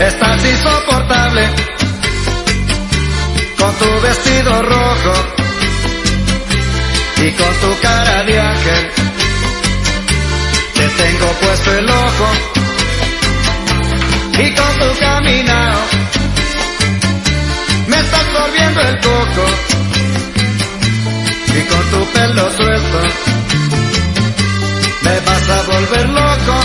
Estás insoportable con tu vestido rojo y con tu cara de ángel. Te tengo puesto el ojo y con tu caminado me estás volviendo el coco y con tu pelo suelto me vas a volver loco.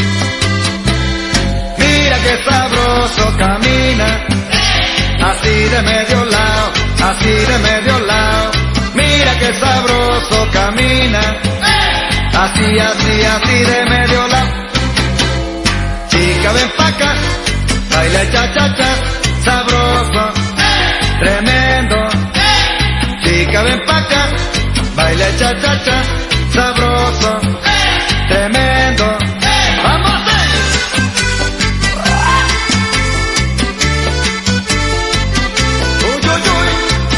Mira que sabroso camina, así de medio lado, así de medio lado. Mira que sabroso camina, así, así, así de medio lado. Chica, ven pa' acá, baila cha-cha-cha, sabroso, tremendo. Chica, ven pa' acá, baila cha-cha-cha, sabroso, tremendo. ¡Vamos! ¡Uy, uy, uy!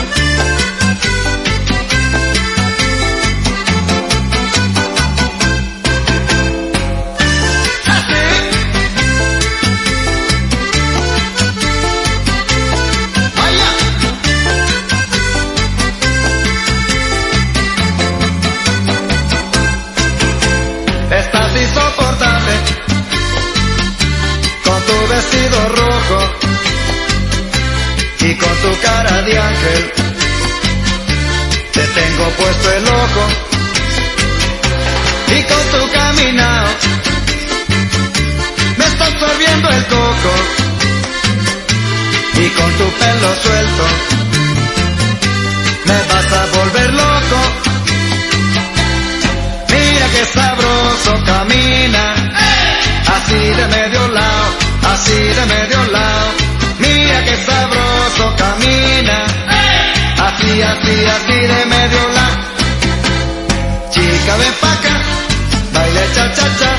¡Así! ¡Vaya! Estás insoportable con tu vestido rojo y con tu cara de ángel. Te tengo puesto el ojo y con tu caminado me estás volviendo el coco y con tu pelo suelto me vas a volver loco. Mira que sabroso camina, así de medio lado, así de medio lado. Mira que sabroso camina, así, así, así de medio lado. Chica, ven pa' acá, baila cha-cha-cha,